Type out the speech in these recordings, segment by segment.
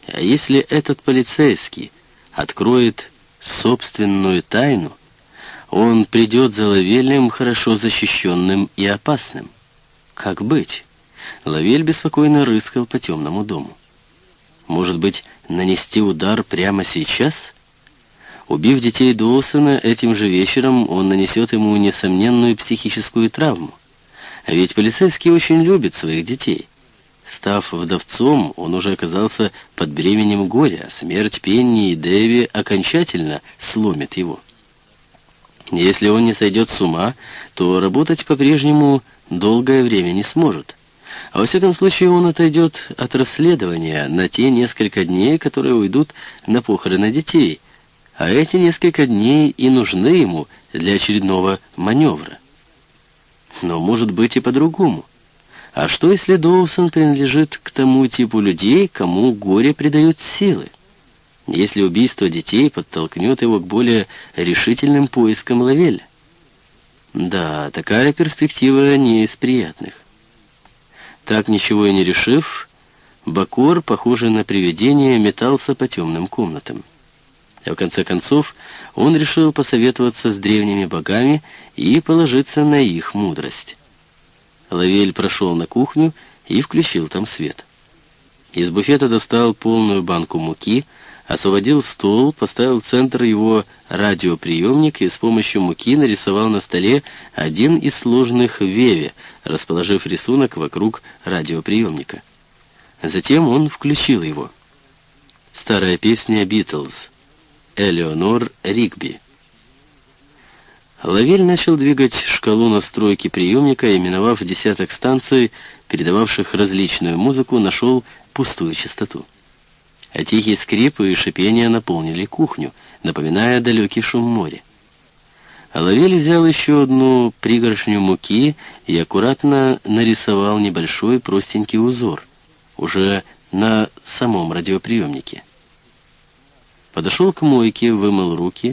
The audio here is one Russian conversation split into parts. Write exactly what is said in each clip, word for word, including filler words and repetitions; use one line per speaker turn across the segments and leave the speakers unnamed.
А если этот полицейский откроет собственную тайну, он придет за Лавелем хорошо защищенным и опасным. Как быть? Лавель беспокойно рыскал по темному дому. Может быть, нанести удар прямо сейчас? Убив детей Доусона, этим же вечером он нанесет ему несомненную психическую травму. А ведь полицейский очень любит своих детей. Став вдовцом, он уже оказался под бременем горя. Смерть Пенни и Дэви окончательно сломит его. Если он не сойдет с ума, то работать по-прежнему долгое время не сможет. А во всяком случае он отойдет от расследования на те несколько дней, которые уйдут на похороны детей. А эти несколько дней и нужны ему для очередного маневра. Но может быть и по-другому. А что, если Доусон принадлежит к тому типу людей, кому горе придает силы? Если убийство детей подтолкнет его к более решительным поискам Лавеля? Да, такая перспектива не из приятных. Так ничего и не решив, Бакор, похожий на привидение, метался по темным комнатам. А в конце концов он решил посоветоваться с древними богами и положиться на их мудрость. Лавель прошел на кухню и включил там свет. Из буфета достал полную банку муки, освободил стол, поставил в центр его радиоприемник и с помощью муки нарисовал на столе один из сложных веве, расположив рисунок вокруг радиоприемника. Затем он включил его. Старая песня «Битлз» Элеонор Ригби. Лавель начал двигать шкалу настройки приемника и, миновав десяток станций, передававших различную музыку, нашел пустую частоту. А тихий скрип и шипение наполнили кухню, напоминая далекий шум моря. А Лавель взял еще одну пригоршню муки и аккуратно нарисовал небольшой простенький узор, уже на самом радиоприемнике. Подошел к мойке, вымыл руки,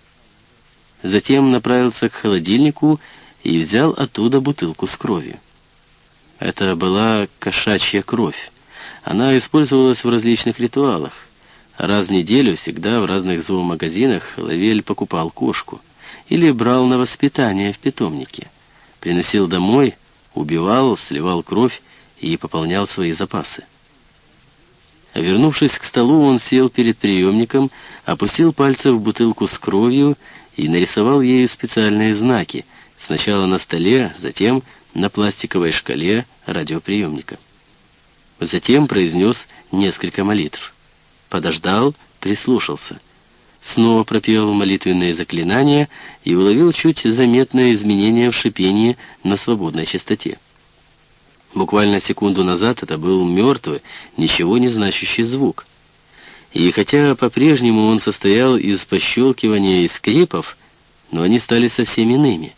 затем направился к холодильнику и взял оттуда бутылку с кровью. Это была кошачья кровь. Она использовалась в различных ритуалах. Раз в неделю, всегда в разных зоомагазинах, Лавель покупал кошку или брал на воспитание в питомнике. Приносил домой, убивал, сливал кровь и пополнял свои запасы. Вернувшись к столу, он сел перед приемником, опустил пальцы в бутылку с кровью и нарисовал ею специальные знаки, сначала на столе, затем на пластиковой шкале радиоприемника. Затем произнес несколько молитв. Подождал, прислушался. Снова пропел молитвенные заклинания и уловил чуть заметное изменение в шипении на свободной частоте. Буквально секунду назад это был мертвый, ничего не значащий звук. И хотя по-прежнему он состоял из пощелкивания и скрипов, но они стали совсем иными.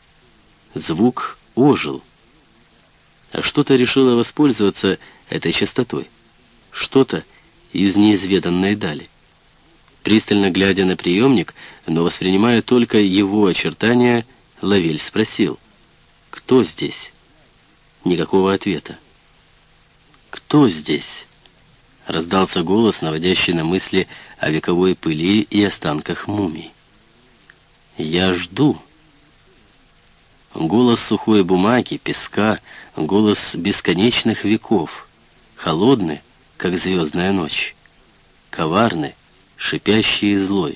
Звук ожил. А что-то решило воспользоваться этой частотой. Что-то из неизведанной дали. Пристально глядя на приемник, но воспринимая только его очертания, Лавель спросил: «Кто здесь?» Никакого ответа. «Кто здесь?» Раздался голос, наводящий на мысли о вековой пыли и останках мумий. «Я жду». Голос сухой бумаги, песка, голос бесконечных веков, холодный, как звездная ночь, коварный, шипящий и злой.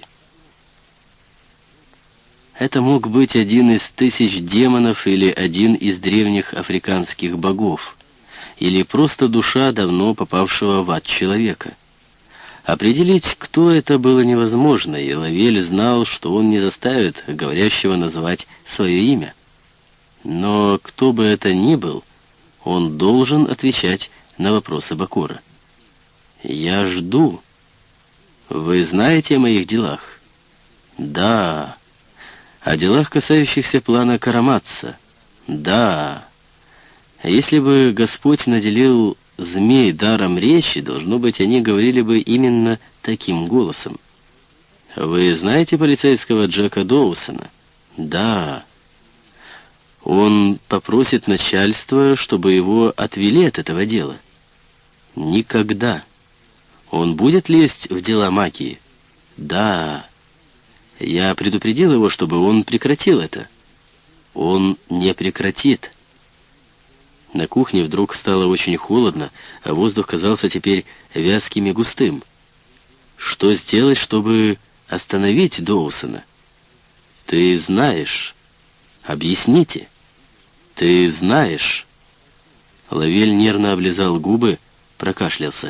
Это мог быть один из тысяч демонов или один из древних африканских богов, или просто душа давно попавшего в ад человека. Определить, кто это, было невозможно, и Лавель знал, что он не заставит говорящего назвать свое имя. Но кто бы это ни был, он должен отвечать на вопросы Бакора. «Я жду. Вы знаете о моих делах?» «Да». «О делах, касающихся плана Караматца?» «Да». Если бы Господь наделил змей даром речи, должно быть, они говорили бы именно таким голосом. «Вы знаете полицейского Джека Доусона?» «Да». «Он попросит начальство, чтобы его отвели от этого дела?» «Никогда». Он будет лезть в дела Макии? Да. Я предупредил его, чтобы он прекратил это. Он не прекратит. На кухне вдруг стало очень холодно, а воздух казался теперь вязким и густым. Что сделать, чтобы остановить Доусона? Ты знаешь. Объясните. Ты знаешь. Лавель нервно облизал губы, прокашлялся.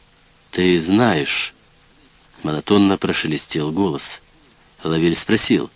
«Ты знаешь», — монотонно прошелестел голос. Лавель спросил,